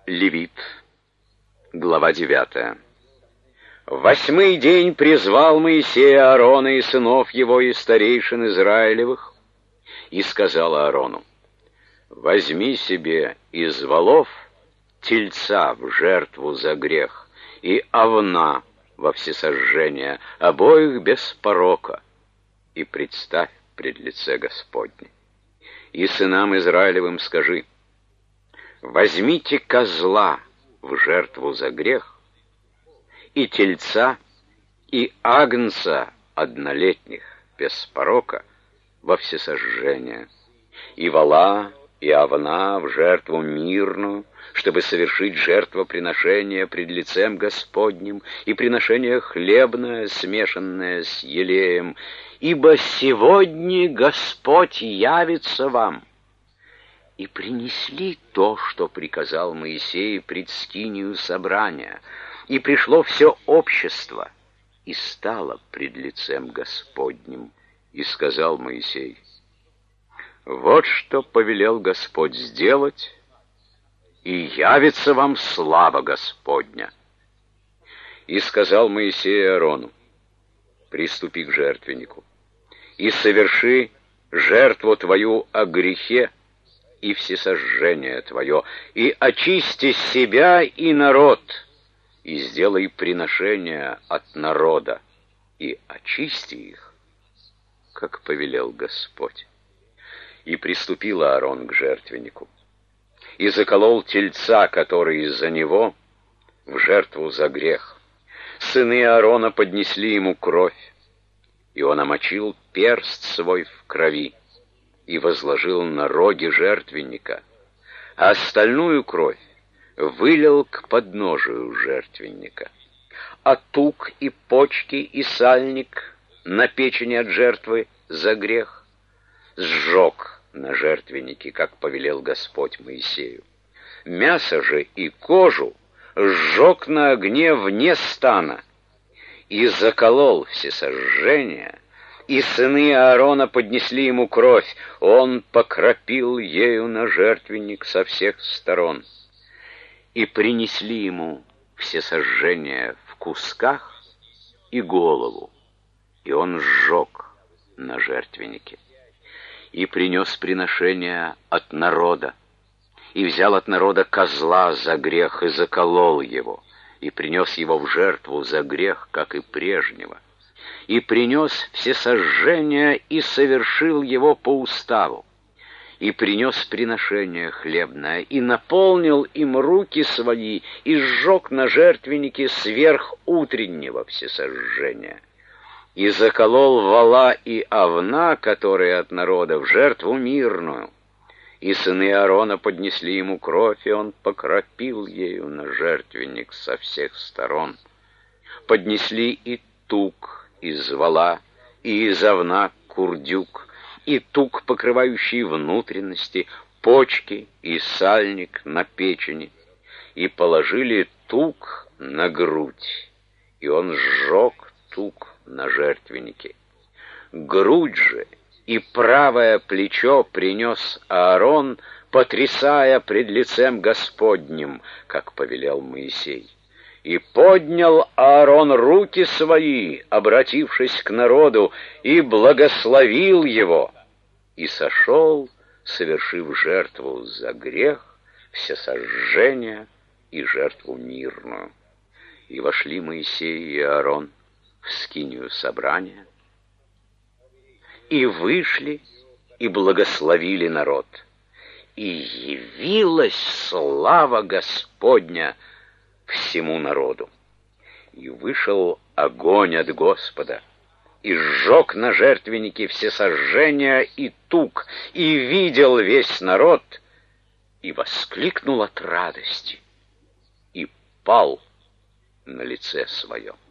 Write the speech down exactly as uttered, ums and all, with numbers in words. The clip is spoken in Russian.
Левит, глава девятая. В восьмой день призвал Моисей Аарона и сынов его и старейшин Израилевых, и сказал Аарону: возьми себе из волов тельца в жертву за грех и овна во всесожжение, обоих без порока, и представь пред лице Господне. И сынам Израилевым скажи: возьмите козла в жертву за грех, и тельца, и агнца однолетних, без порока, во всесожжение, и вола, и овна в жертву мирную, чтобы совершить жертвоприношение пред лицем Господним, и приношение хлебное, смешанное с елеем, ибо сегодня Господь явится вам. И принесли то, что приказал Моисей пред скинию собрания, и пришло все общество, и стало пред лицем Господним. И сказал Моисей: вот что повелел Господь сделать, и явится вам слава Господня. И сказал Моисей Аарону: приступи к жертвеннику, и соверши жертву твою о грехе, и всесожжение твое, и очисти себя и народ, и сделай приношение от народа, и очисти их, как повелел Господь. И приступил Аарон к жертвеннику, и заколол тельца, который из-за него, в жертву за грех. Сыны Аарона поднесли ему кровь, и он омочил перст свой в крови и возложил на роги жертвенника, а остальную кровь вылил к подножию жертвенника. А тук и почки и сальник на печени от жертвы за грех сжег на жертвеннике, как повелел Господь Моисею. Мясо же и кожу сжег на огне вне стана и заколол всесожжение. И сыны Аарона поднесли ему кровь, он покропил ею на жертвенник со всех сторон. И принесли ему всесожжение в кусках и голову, и он сжег на жертвеннике. И принес приношение от народа, и взял от народа козла за грех и заколол его, и принес его в жертву за грех, как и прежнего. И принес всесожжение и совершил его по уставу, и принес приношение хлебное, и наполнил им руки свои, и сжег на жертвеннике сверх утреннего всесожжения. И заколол вола и овна, которые от народа, в жертву мирную. И сыны Аарона поднесли ему кровь, и он покропил ею на жертвенник со всех сторон. Поднесли и тук из вола, и из овна курдюк, и тук, покрывающий внутренности, почки и сальник на печени, и положили тук на грудь, и он сжег тук на жертвеннике. Грудь же и правое плечо принес Аарон, потрясая пред лицем Господним, как повелел Моисей. И поднял Аарон руки свои, обратившись к народу, и благословил его, и сошел, совершив жертву за грех, всесожжение и жертву мирную. И вошли Моисей и Аарон в скинию собрания, и вышли, и благословили народ. И явилась слава Господня всему народу. И вышел огонь от Господа, и сжег на жертвеннике всесожжения и тук, и видел весь народ, и воскликнул от радости, и пал на лице своем.